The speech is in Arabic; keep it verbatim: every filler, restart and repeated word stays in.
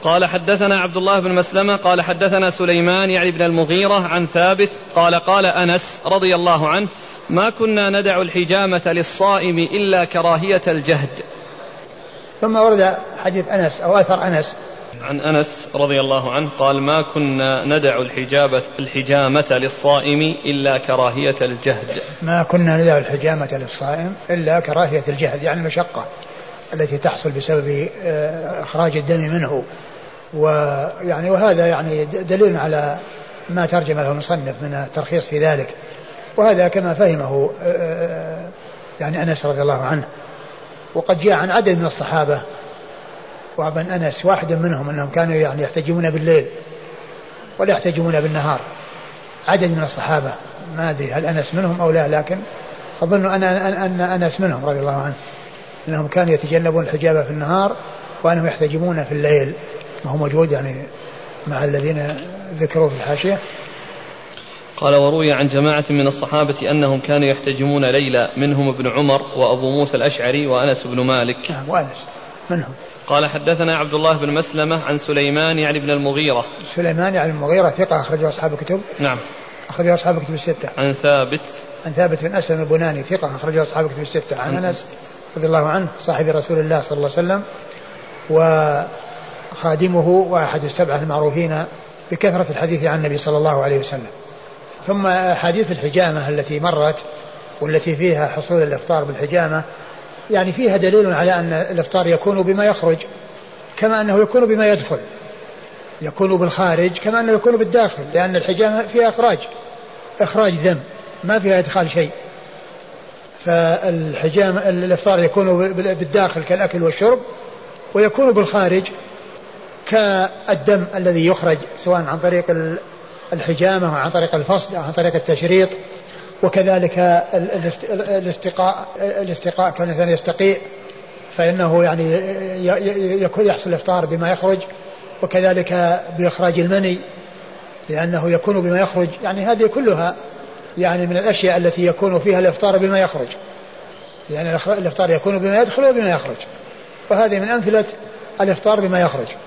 قال حدثنا عبد الله بن مسلمة قال حدثنا سليمان يعني بن المغيرة عن ثابت قال قال أنس رضي الله عنه ما كنا ندع الحجامة للصائم إلا كراهية الجهد. ثم ورد حديث أنس أو أثر أنس عن أنس رضي الله عنه قال ما كنا ندع الحجامة, الحجامة للصائم إلا كراهية الجهد. ما كنا ندع الحجامة للصائم إلا كراهية الجهد يعني المشقة التي تحصل بسبب إخراج الدم منه. ويعني وهذا يعني دليل على ما ترجم له المصنف من الترخيص في ذلك، وهذا كما فهمه يعني أنس رضي الله عنه. وقد جاء عن عدد من الصحابة وابن أنس واحد منهم أنهم كانوا يعني يحتجمون بالليل ولا يحتجمون بالنهار، عدد من الصحابة ما أدري هل أنس منهم أو لا، لكن أظن أن أن أنس منهم رضي الله عنه أنهم كانوا يتجنبون الحجابة في النهار وأنهم يحتجمون في الليل، ما هو موجود يعني مع الذين ذكروا في الحاشية. قال وروي عن جماعة من الصحابة أنهم كانوا يحتجمون ليلا منهم ابن عمر وأبو موسى الأشعري وأنس بن مالك. نعم وأنس منهم. قال حدثنا عبد الله بن مسلمة عن سليمان يعني بن المغيرة. سليمان يعني المغيرة ثقة أخرجه أصحاب الكتب. نعم أخرجه أصحاب الكتب الستة. عن ثابت عن ثابت بن أسلم البناني ثقة أخرجه أصحاب الكتب الستة. عن أنس رضي الله عنه صاحب رسول الله صلى الله عليه وسلم وخادمه وأحد السبعة المعروفين بكثرة الحديث عن النبي صلى الله عليه وسلم. ثم حديث الحجامة التي مرت والتي فيها حصول الإفطار بالحجامة يعني فيها دليل على أن الإفطار يكون بما يخرج كما أنه يكون بما يدخل، يكون بالخارج كما أنه يكون بالداخل، لأن الحجامة فيها إخراج إخراج دم ما فيها إدخال شيء. فالحجامة الإفطار يكون بالداخل كالأكل والشرب، ويكون بالخارج كالدم الذي يخرج سواء عن طريق الحجامة وعن طريق الفصل أو عن طريق التشريط. وكذلك الاستقاء الاستقاء كان الإنسان يستقيء فإنه يعني يكون يحصل الإفطار بما يخرج، وكذلك بإخراج المني لأنه يكون بما يخرج. يعني هذه كلها يعني من الأشياء التي يكون فيها الإفطار بما يخرج، يعني الإفطار يكون بما يدخل وبما يخرج، وهذه من أمثلة الإفطار بما يخرج.